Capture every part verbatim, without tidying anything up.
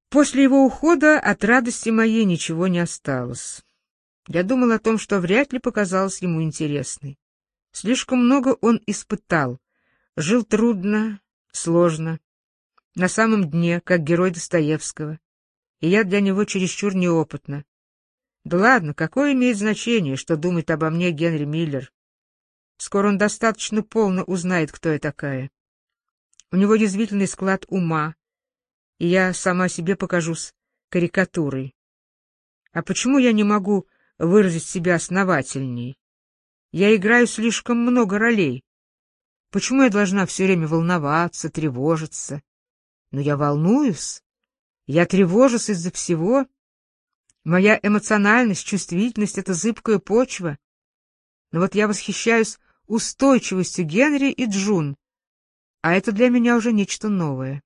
После его ухода от радости моей ничего не осталось. Я думал о том, что вряд ли показалось ему интересной. Слишком много он испытал, жил трудно, сложно, на самом дне, как герой Достоевского, и я для него чересчур неопытна. Да ладно, какое имеет значение, что думает обо мне Генри Миллер? Скоро он достаточно полно узнает, кто я такая. У него язвительный склад ума, и я сама себе покажусь карикатурой. А почему я не могу выразить себя основательней? Я играю слишком много ролей. Почему я должна все время волноваться, тревожиться? Но я волнуюсь, я тревожусь из-за всего. Моя эмоциональность, чувствительность — это зыбкая почва. Но вот я восхищаюсь устойчивостью Генри и Джун, а это для меня уже нечто новое.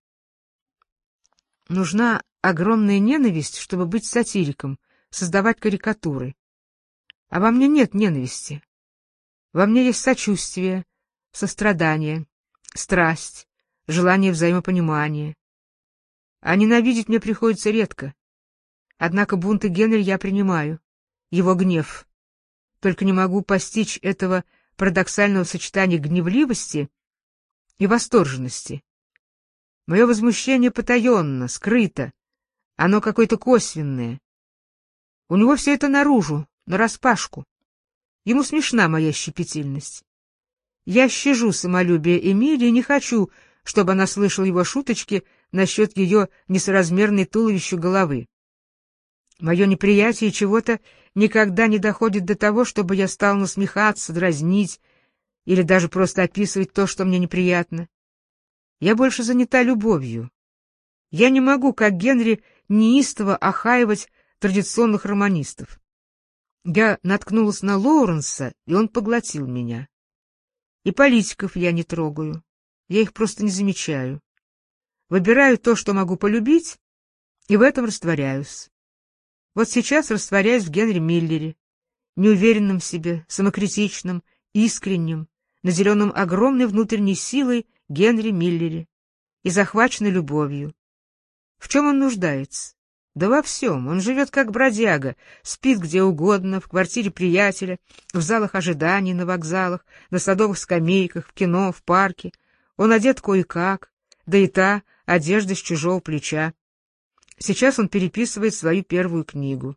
Нужна огромная ненависть, чтобы быть сатириком, создавать карикатуры. А во мне нет ненависти. Во мне есть сочувствие, сострадание, страсть, желание взаимопонимания. А ненавидеть мне приходится редко. Однако бунты Генри я принимаю, его гнев. Только не могу постичь этого парадоксального сочетания гневливости и восторженности. Мое возмущение потаенно, скрыто, оно какое-то косвенное. У него все это наружу, нараспашку. Ему смешна моя щепетильность. Я щажу самолюбие Эмилии и не хочу, чтобы она слышала его шуточки насчет ее несоразмерной туловищу головы. Мое неприятие чего-то никогда не доходит до того, чтобы я стал насмехаться, дразнить или даже просто описывать то, что мне неприятно. Я больше занята любовью. Я не могу, как Генри, неистово охаивать традиционных романистов. Я наткнулась на Лоуренса, и он поглотил меня. И политиков я не трогаю, я их просто не замечаю. Выбираю то, что могу полюбить, и в этом растворяюсь. Вот сейчас растворяюсь в Генри Миллере, неуверенном в себе, самокритичном, искреннем, наделенном огромной внутренней силой Генри Миллере и захваченной любовью. В чем он нуждается? Да во всем. Он живет как бродяга, спит где угодно, в квартире приятеля, в залах ожиданий, на вокзалах, на садовых скамейках, в кино, в парке. Он одет кое-как, да и та одежда с чужого плеча. Сейчас он переписывает свою первую книгу.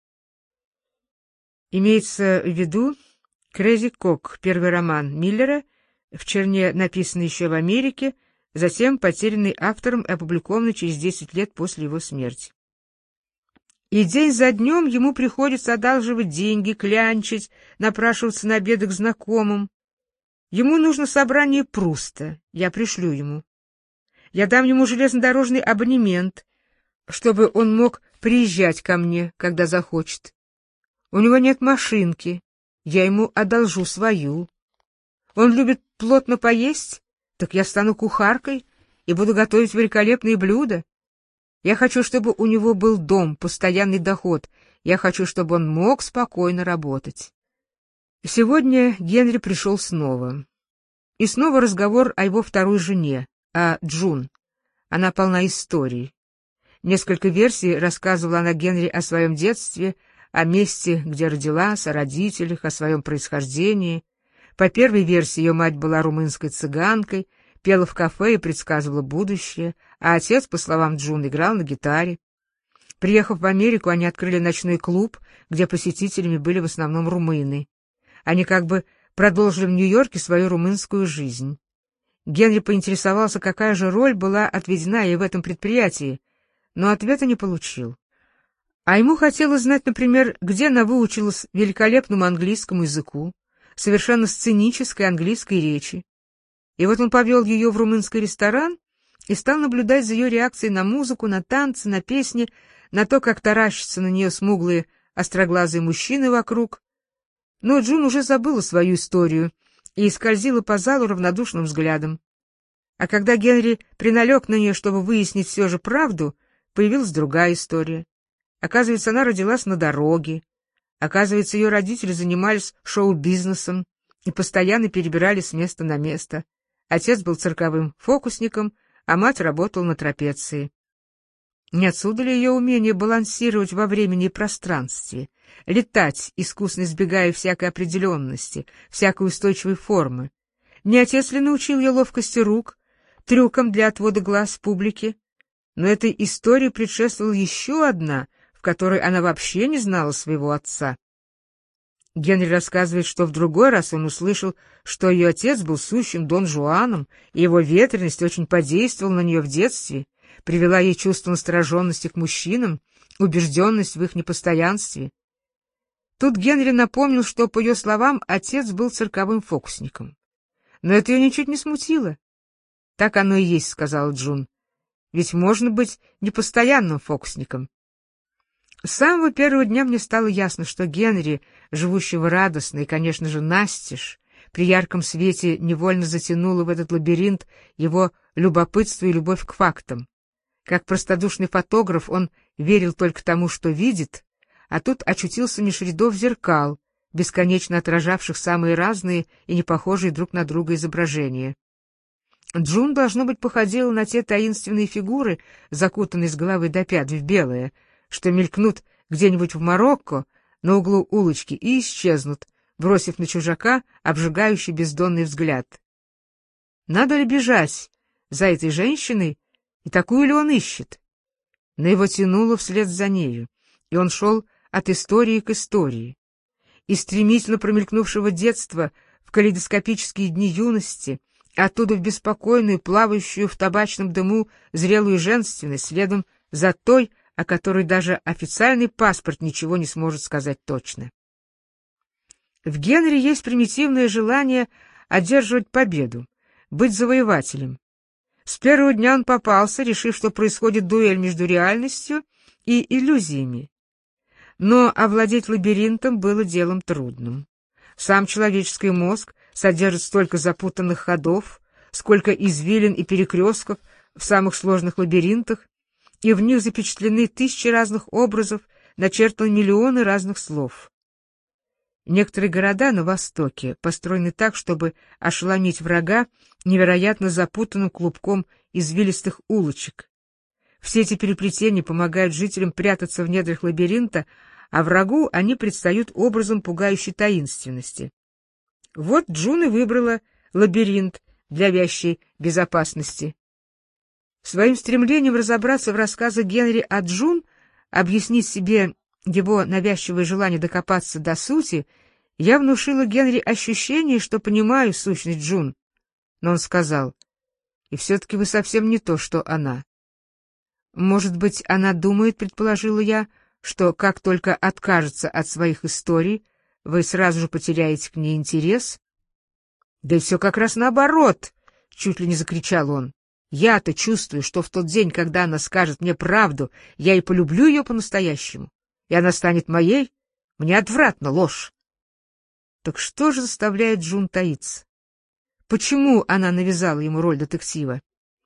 Имеется в виду «Crazy Cock», первый роман Миллера, в черне написанный еще в Америке, затем потерянный автором и опубликованный через десять лет после его смерти. И день за днем ему приходится одалживать деньги, клянчить, напрашиваться на обеды к знакомым. Ему нужно собрание Пруста, я пришлю ему. Я дам ему железнодорожный абонемент, чтобы он мог приезжать ко мне, когда захочет. У него нет машинки, я ему одолжу свою. Он любит плотно поесть, так я стану кухаркой и буду готовить великолепные блюда. Я хочу, чтобы у него был дом, постоянный доход. Я хочу, чтобы он мог спокойно работать. Сегодня Генри пришел снова. И снова разговор о его второй жене, о Джун. Она полна историй. Несколько версий рассказывала она Генри о своем детстве, о месте, где родилась, о родителях, о своем происхождении. По первой версии ее мать была румынской цыганкой, пела в кафе и предсказывала будущее, а отец, по словам Джун, играл на гитаре. Приехав в Америку, они открыли ночной клуб, где посетителями были в основном румыны. Они как бы продолжили в Нью-Йорке свою румынскую жизнь. Генри поинтересовался, какая же роль была отведена ей в этом предприятии, но ответа не получил. А ему хотелось знать, например, где она выучилась великолепному английскому языку, совершенно сценической английской речи. И вот он повел ее в румынский ресторан и стал наблюдать за ее реакцией на музыку, на танцы, на песни, на то, как таращатся на нее смуглые, остроглазые мужчины вокруг. Но Джун уже забыла свою историю и скользила по залу равнодушным взглядом. А когда Генри приналег на нее, чтобы выяснить все же правду, появилась другая история. Оказывается, она родилась на дороге. Оказывается, ее родители занимались шоу-бизнесом и постоянно перебирали с места на место. Отец был цирковым фокусником, а мать работала на трапеции. Не отсюда ли ее умение балансировать во времени и пространстве, летать, искусно избегая всякой определенности, всякой устойчивой формы? Не отец ли научил ее ловкости рук, трюкам для отвода глаз публики? Но этой истории предшествовала еще одна, в которой она вообще не знала своего отца. Генри рассказывает, что в другой раз он услышал, что ее отец был сущим Дон Жуаном, и его ветреность очень подействовала на нее в детстве, привела ей чувство настороженности к мужчинам, убежденность в их непостоянстве. Тут Генри напомнил, что, по ее словам, отец был цирковым фокусником. Но это ее ничуть не смутило. «Так оно и есть», — сказала Джун. «Ведь можно быть непостоянным фокусником». С самого первого дня мне стало ясно, что Генри, живущего радостно и, конечно же, настежь, при ярком свете невольно затянуло в этот лабиринт его любопытство и любовь к фактам. Как простодушный фотограф он верил только тому, что видит, а тут очутился меж рядов зеркал, бесконечно отражавших самые разные и непохожие друг на друга изображения. Джун, должно быть, походила на те таинственные фигуры, закутанные с головы до пят в белое, что мелькнут где-нибудь в Марокко на углу улочки и исчезнут, бросив на чужака обжигающий бездонный взгляд. Надо ли бежать за этой женщиной, и такую ли он ищет? Но его тянуло вслед за нею, и он шел от истории к истории. Из стремительно промелькнувшего детства в калейдоскопические дни юности, оттуда в беспокойную, плавающую в табачном дыму зрелую женственность, следом за той, о которой даже официальный паспорт ничего не сможет сказать точно. В Генри есть примитивное желание одерживать победу, быть завоевателем. С первого дня он попался, решив, что происходит дуэль между реальностью и иллюзиями. Но овладеть лабиринтом было делом трудным. Сам человеческий мозг содержит столько запутанных ходов, сколько извилин и перекрестков в самых сложных лабиринтах, и в них запечатлены тысячи разных образов, начертаны миллионы разных слов. Некоторые города на Востоке построены так, чтобы ошеломить врага невероятно запутанным клубком извилистых улочек. Все эти переплетения помогают жителям прятаться в недрах лабиринта, а врагу они предстают образом пугающей таинственности. Вот Джун и выбрала лабиринт для вящей безопасности. Своим стремлением разобраться в рассказах Генри о Джун, объяснить себе его навязчивое желание докопаться до сути, я внушила Генри ощущение, что понимаю сущность Джун. Но он сказал: «И все-таки вы совсем не то, что она». «Может быть, она думает, — предположила я, — что как только откажется от своих историй, вы сразу же потеряете к ней интерес?» «Да и все как раз наоборот!» — чуть ли не закричал он. «Я-то чувствую, что в тот день, когда она скажет мне правду, я и полюблю ее по-настоящему, и она станет моей. Мне отвратна ложь». Так что же заставляет Джун таиться? Почему она навязала ему роль детектива?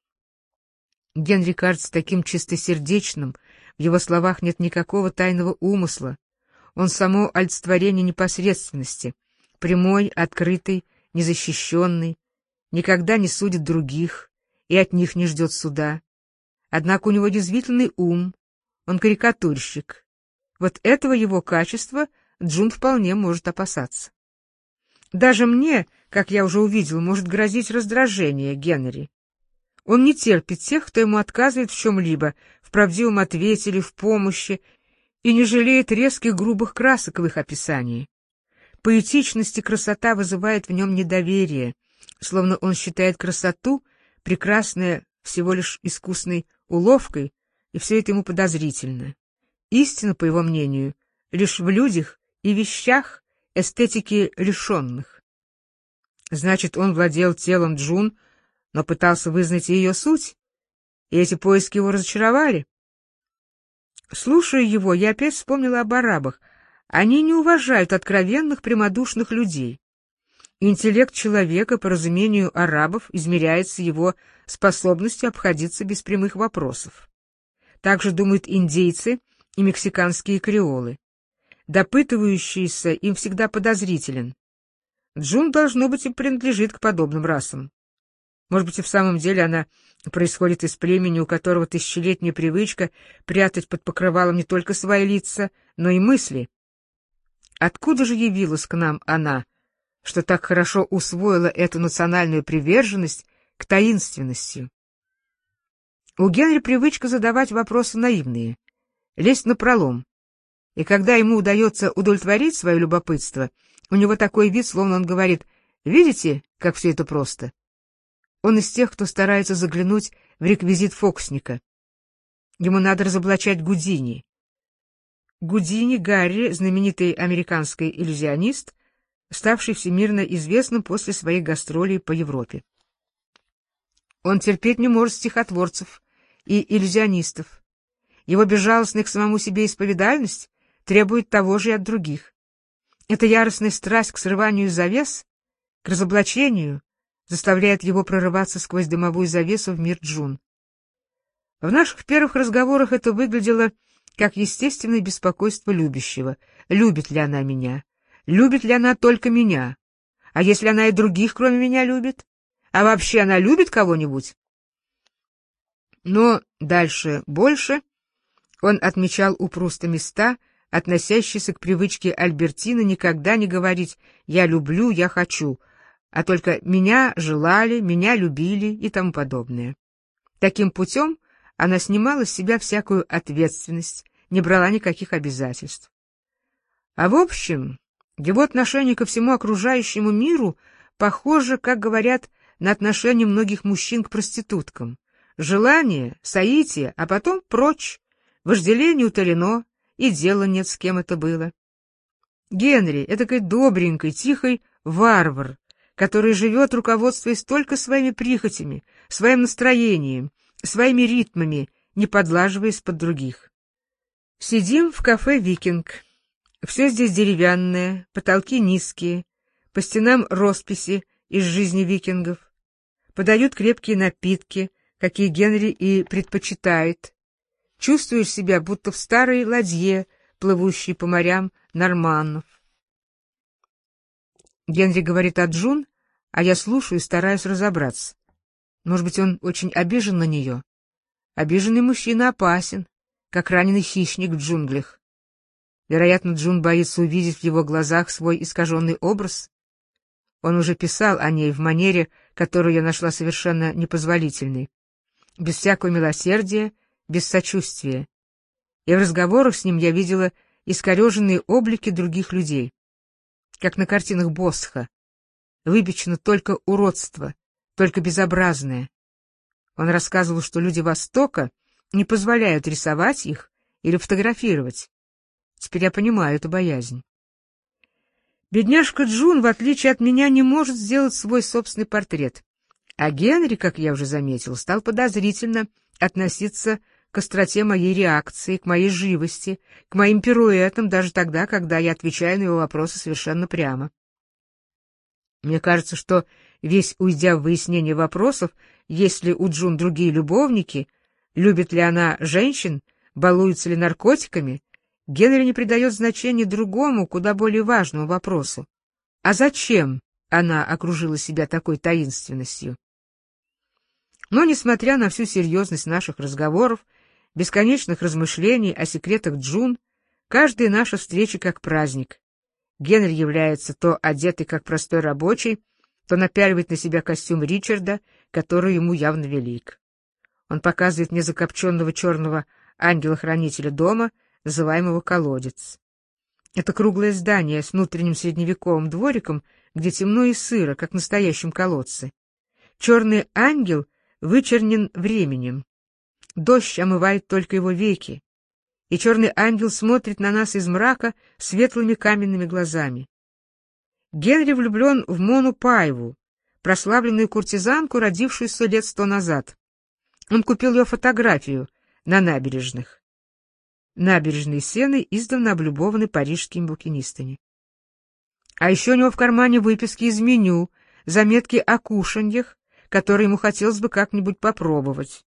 Генри кажется таким чистосердечным, в его словах нет никакого тайного умысла. Он само олицетворение непосредственности, прямой, открытый, незащищенный, никогда не судит других и от них не ждет суда. Однако у него язвительный ум, он карикатурщик. Вот этого его качества Джун вполне может опасаться. Даже мне, как я уже увидел, может грозить раздражение Генри. Он не терпит тех, кто ему отказывает в чем-либо, в правдивом ответе или в помощи, и не жалеет резких грубых красок в их описании. Поэтичность и красота вызывает в нем недоверие, словно он считает красоту прекрасной всего лишь искусной уловкой, и все это ему подозрительно. Истина, по его мнению, лишь в людях и вещах, эстетики лишенных. Значит, он владел телом Джун, но пытался вызнать ее суть, и эти поиски его разочаровали. Слушая его, я опять вспомнила об арабах. Они не уважают откровенных, прямодушных людей. Интеллект человека, по разумению арабов, измеряется его способностью обходиться без прямых вопросов. Так же думают индейцы и мексиканские креолы. Допытывающийся им всегда подозрителен. Джун, должно быть, и принадлежит к подобным расам. Может быть, и в самом деле она происходит из племени, у которого тысячелетняя привычка прятать под покрывалом не только свои лица, но и мысли. Откуда же явилась к нам она, что так хорошо усвоила эту национальную приверженность к таинственности? У Генри привычка задавать вопросы наивные, лезть напролом. И когда ему удается удовлетворить свое любопытство, у него такой вид, словно он говорит: «Видите, как все это просто?» Он из тех, кто старается заглянуть в реквизит фокусника. Ему надо разоблачать Гудини. Гудини Гарри, знаменитый американский иллюзионист, ставший всемирно известным после своих гастролей по Европе. Он терпеть не может стихотворцев и иллюзионистов. Его безжалостная к самому себе исповедальность требует того же и от других. Эта яростная страсть к срыванию завес, к разоблачению, заставляет его прорываться сквозь дымовую завесу в мир Джун. В наших первых разговорах это выглядело как естественное беспокойство любящего. Любит ли она меня? Любит ли она только меня? А если она и других, кроме меня, любит? А вообще она любит кого-нибудь? Но дальше больше он отмечал у Пруста места, относящиеся к привычке Альбертины никогда не говорить «я люблю», «я хочу», а только «меня желали», «меня любили» и тому подобное. Таким путем она снимала с себя всякую ответственность, не брала никаких обязательств. А в общем, его отношение ко всему окружающему миру похоже, как говорят, на отношение многих мужчин к проституткам. Желание, соитие, а потом прочь, вожделение утолено, и дела нет, с кем это было. Генри — этакой добренький, тихий варвар, который живет, руководствуясь только своими прихотями, своим настроением, своими ритмами, не подлаживаясь под других. Сидим в кафе «Викинг». Все здесь деревянное, потолки низкие, по стенам росписи из жизни викингов. Подают крепкие напитки, какие Генри и предпочитает. Чувствуешь себя, будто в старой ладье, плывущей по морям норманнов. Генри говорит о Джун, а я слушаю и стараюсь разобраться. Может быть, он очень обижен на нее? Обиженный мужчина опасен, как раненый хищник в джунглях. Вероятно, Джун боится увидеть в его глазах свой искаженный образ. Он уже писал о ней в манере, которую я нашла совершенно непозволительной, без всякого милосердия, без сочувствия. И в разговорах с ним я видела искореженные облики других людей, как на картинах Босха. Выпечено только уродство, только безобразное. Он рассказывал, что люди Востока не позволяют рисовать их или фотографировать. Теперь я понимаю эту боязнь. Бедняжка Джун, в отличие от меня, не может сделать свой собственный портрет. А Генри, как я уже заметил, стал подозрительно относиться к остроте моей реакции, к моей живости, к моим пируэтам, даже тогда, когда я отвечаю на его вопросы совершенно прямо. Мне кажется, что, весь уйдя в выяснение вопросов, есть ли у Джун другие любовники, любит ли она женщин, балуется ли наркотиками, Генри не придает значения другому, куда более важному вопросу. А зачем она окружила себя такой таинственностью? Но, несмотря на всю серьезность наших разговоров, бесконечных размышлений о секретах Джун, каждая наша встреча как праздник. Генри является то одетый как простой рабочий, то напяливает на себя костюм Ричарда, который ему явно велик. Он показывает мне закопченного черного ангела-хранителя дома, называемого «Колодец». Это круглое здание с внутренним средневековым двориком, где темно и сыро, как в настоящем колодце. Черный ангел вычернен временем. Дождь омывает только его веки, и черный ангел смотрит на нас из мрака светлыми каменными глазами. Генри влюблен в Мону Паеву, прославленную куртизанку, родившуюся лет сто назад. Он купил ее фотографию на набережных. Набережные Сены издавна облюбованы парижскими букинистами. А еще у него в кармане выписки из меню, заметки о кушаньях, которые ему хотелось бы как-нибудь попробовать.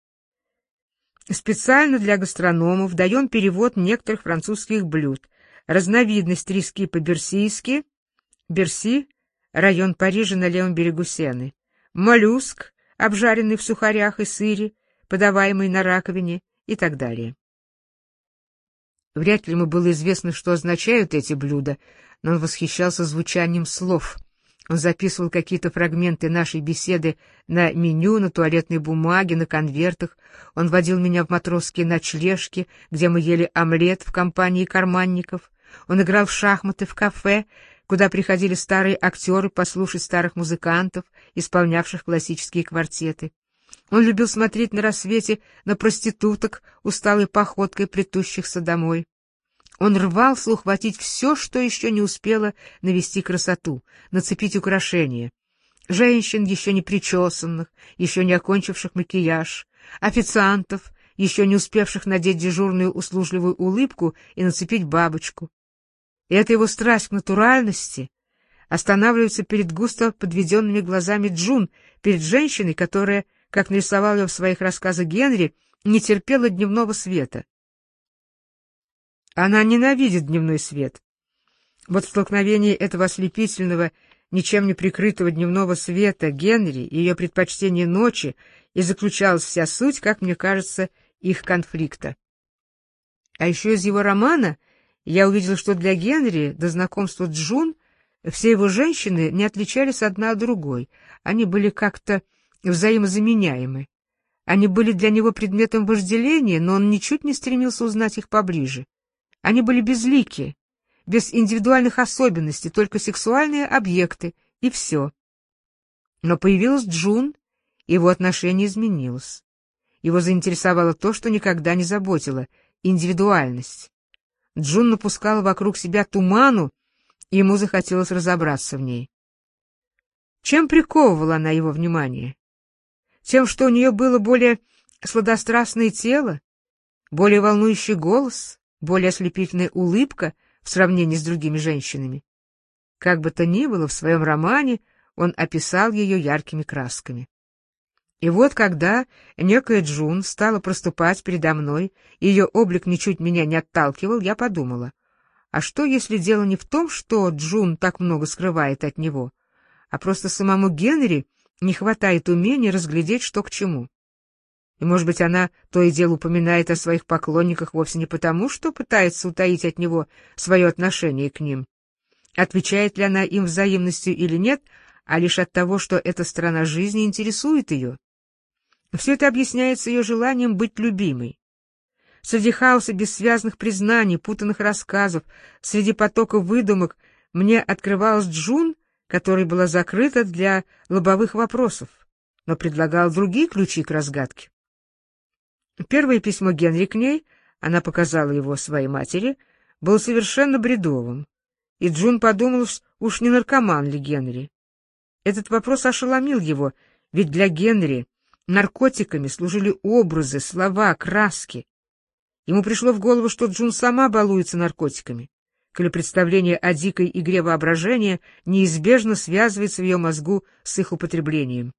Специально для гастрономов даем перевод некоторых французских блюд. Разновидность трески по-берсийски, Берси, район Парижа на левом берегу Сены, моллюск, обжаренный в сухарях и сыре, подаваемый на раковине и так далее. Вряд ли ему было известно, что означают эти блюда, но он восхищался звучанием слов. Он записывал какие-то фрагменты нашей беседы на меню, на туалетной бумаге, на конвертах. Он водил меня в матросские ночлежки, где мы ели омлет в компании карманников. Он играл в шахматы в кафе, куда приходили старые актеры послушать старых музыкантов, исполнявших классические квартеты. Он любил смотреть на рассвете на проституток, усталой походкой плетущихся домой. Он рвался ухватить все, что еще не успело навести красоту, нацепить украшения. Женщин, еще не причесанных, еще не окончивших макияж, официантов, еще не успевших надеть дежурную услужливую улыбку и нацепить бабочку. И эта его страсть к натуральности останавливается перед густо подведенными глазами Джун, перед женщиной, которая, как нарисовал ее в своих рассказах Генри, не терпела дневного света. Она ненавидит дневной свет. Вот в столкновении этого ослепительного, ничем не прикрытого дневного света Генри и ее предпочтение ночи и заключалась вся суть, как мне кажется, их конфликта. А еще из его романа я увидела, что для Генри до знакомства Джун все его женщины не отличались одна от другой, они были как-то взаимозаменяемы. Они были для него предметом вожделения, но он ничуть не стремился узнать их поближе. Они были безлики, без индивидуальных особенностей, только сексуальные объекты, и все. Но появилась Джун, и его отношение изменилось. Его заинтересовало то, что никогда не заботило — индивидуальность. Джун напускала вокруг себя туману, и ему захотелось разобраться в ней. Чем приковывала она его внимание? Тем, что у нее было более сладострастное тело, более волнующий голос, более ослепительная улыбка в сравнении с другими женщинами. Как бы то ни было, в своем романе он описал ее яркими красками. И вот когда некая Джун стала проступать передо мной, и ее облик ничуть меня не отталкивал, я подумала, а что, если дело не в том, что Джун так много скрывает от него, а просто самому Генри не хватает умения разглядеть, что к чему? И, может быть, она то и дело упоминает о своих поклонниках вовсе не потому, что пытается утаить от него свое отношение к ним. Отвечает ли она им взаимностью или нет, а лишь от того, что эта сторона жизни интересует ее. Все это объясняется ее желанием быть любимой. Среди хаоса бессвязных признаний, путанных рассказов, среди потока выдумок мне открывалась Джун, которая была закрыта для лобовых вопросов, но предлагала другие ключи к разгадке. Первое письмо Генри к ней, она показала его своей матери, было совершенно бредовым, и Джун подумала, уж не наркоман ли Генри. Этот вопрос ошеломил его, ведь для Генри наркотиками служили образы, слова, краски. Ему пришло в голову, что Джун сама балуется наркотиками, коли представление о дикой игре воображения неизбежно связывается в ее мозгу с их употреблением.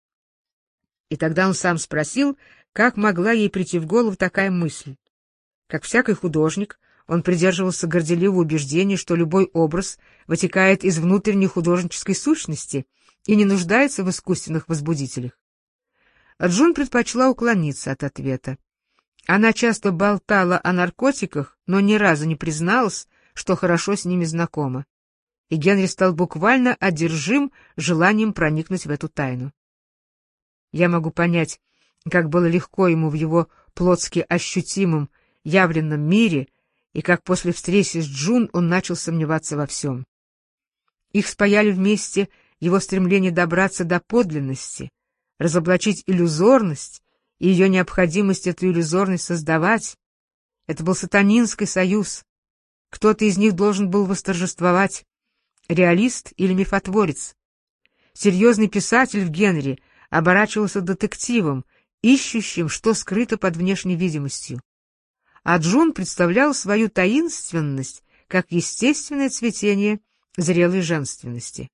И тогда он сам спросил, как могла ей прийти в голову такая мысль. Как всякий художник, он придерживался горделивого убеждения, что любой образ вытекает из внутренней художнической сущности и не нуждается в искусственных возбудителях. Джун предпочла уклониться от ответа. Она часто болтала о наркотиках, но ни разу не призналась, что хорошо с ними знакома. И Генри стал буквально одержим желанием проникнуть в эту тайну. Я могу понять, как было легко ему в его плотски ощутимом, явленном мире, и как после встречи с Джун он начал сомневаться во всем. Их спаяли вместе его стремление добраться до подлинности, разоблачить иллюзорность и ее необходимость эту иллюзорность создавать. Это был сатанинский союз. Кто-то из них должен был восторжествовать, реалист или мифотворец. Серьезный писатель в Генри оборачивался детективом, ищущим, что скрыто под внешней видимостью. А Джун представлял свою таинственность как естественное цветение зрелой женственности.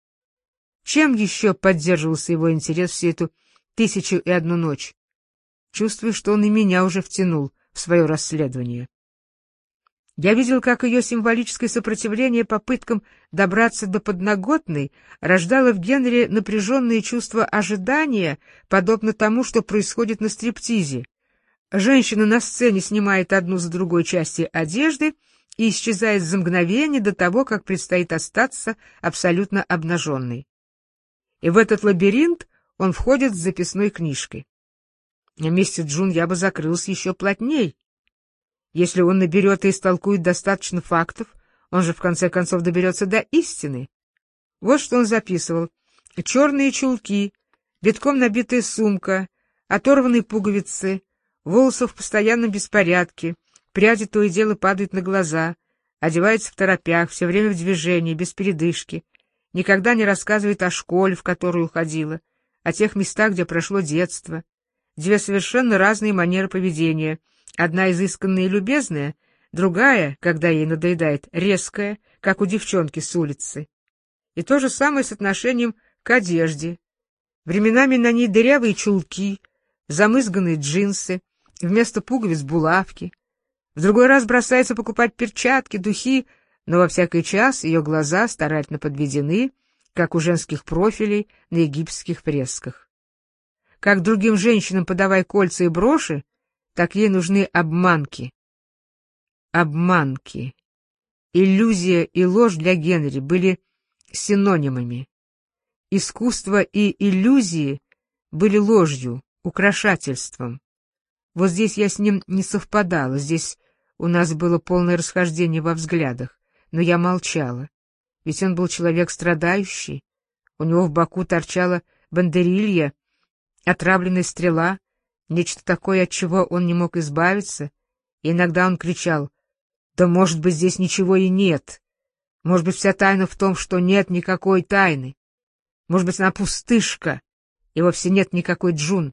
Чем еще поддерживался его интерес всю эту тысячу и одну ночь? Чувствую, что он и меня уже втянул в свое расследование. Я видел, как ее символическое сопротивление попыткам добраться до подноготной рождало в Генри напряженные чувства ожидания, подобно тому, что происходит на стриптизе. Женщина на сцене снимает одну за другой части одежды и исчезает за мгновение до того, как предстоит остаться абсолютно обнаженной. И в этот лабиринт он входит с записной книжкой. На месте Джун я бы закрылся еще плотней. Если он наберет и истолкует достаточно фактов, он же в конце концов доберется до истины. Вот что он записывал. Черные чулки, битком набитая сумка, оторванные пуговицы, волосы в постоянном беспорядке, пряди то и дело падают на глаза, одевается в торопях, все время в движении, без передышки, никогда не рассказывает о школе, в которую ходила, о тех местах, где прошло детство. Две совершенно разные манеры поведения. Одна изысканная и любезная, другая, когда ей надоедает, резкая, как у девчонки с улицы. И то же самое с отношением к одежде. Временами на ней дырявые чулки, замызганные джинсы, вместо пуговиц булавки. В другой раз бросается покупать перчатки, духи, но во всякий час ее глаза старательно подведены, как у женских профилей на египетских фресках. Как другим женщинам подавай кольца и броши, так ей нужны обманки. Обманки. Иллюзия и ложь для Генри были синонимами. Искусство и иллюзии были ложью, украшательством. Вот здесь я с ним не совпадала, здесь у нас было полное расхождение во взглядах, но я молчала, ведь он был человек страдающий, у него в боку торчала бандерилья, отравленная стрела, нечто такое, от чего он не мог избавиться, и иногда он кричал: «Да, может быть, здесь ничего и нет. Может быть, вся тайна в том, что нет никакой тайны. Может быть, она пустышка, и вовсе нет никакой Джун».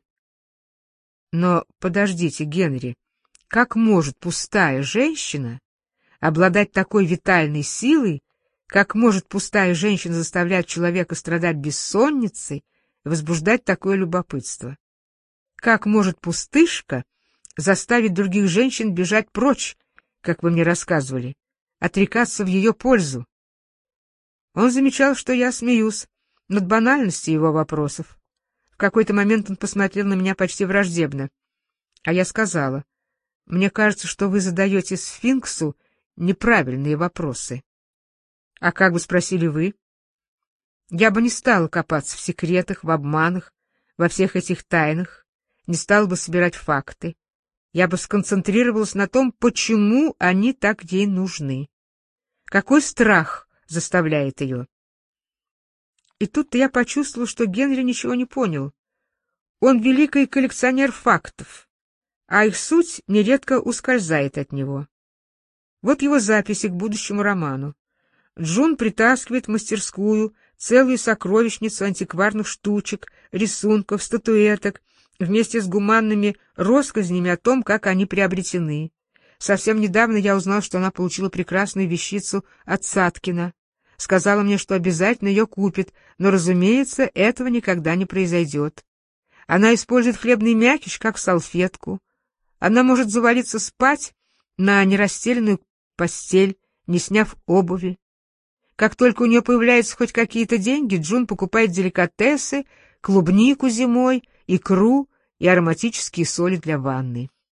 Но подождите, Генри, как может пустая женщина обладать такой витальной силой, как может пустая женщина заставлять человека страдать бессонницей и возбуждать такое любопытство? Как может пустышка заставить других женщин бежать прочь, как вы мне рассказывали, отрекаться в ее пользу? Он замечал, что я смеюсь над банальностью его вопросов. В какой-то момент он посмотрел на меня почти враждебно, а я сказала: «Мне кажется, что вы задаете сфинксу неправильные вопросы». «А как бы спросили вы?» «Я бы не стала копаться в секретах, в обманах, во всех этих тайнах, не стал бы собирать факты. Я бы сконцентрировалась на том, почему они так ей нужны. Какой страх заставляет ее?» И тут-то я почувствовала, что Генри ничего не понял. Он великий коллекционер фактов, а их суть нередко ускользает от него. Вот его записи к будущему роману. Джун притаскивает в мастерскую целую сокровищницу антикварных штучек, рисунков, статуэток, вместе с гуманными россказнями о том, как они приобретены. Совсем недавно я узнал, что она получила прекрасную вещицу от Саткина. Сказала мне, что обязательно ее купит, но, разумеется, этого никогда не произойдет. Она использует хлебный мякиш как салфетку. Она может завалиться спать на нерастеленную постель, не сняв обуви. Как только у нее появляются хоть какие-то деньги, Джун покупает деликатесы, клубнику зимой, икру и ароматические соли для ванны.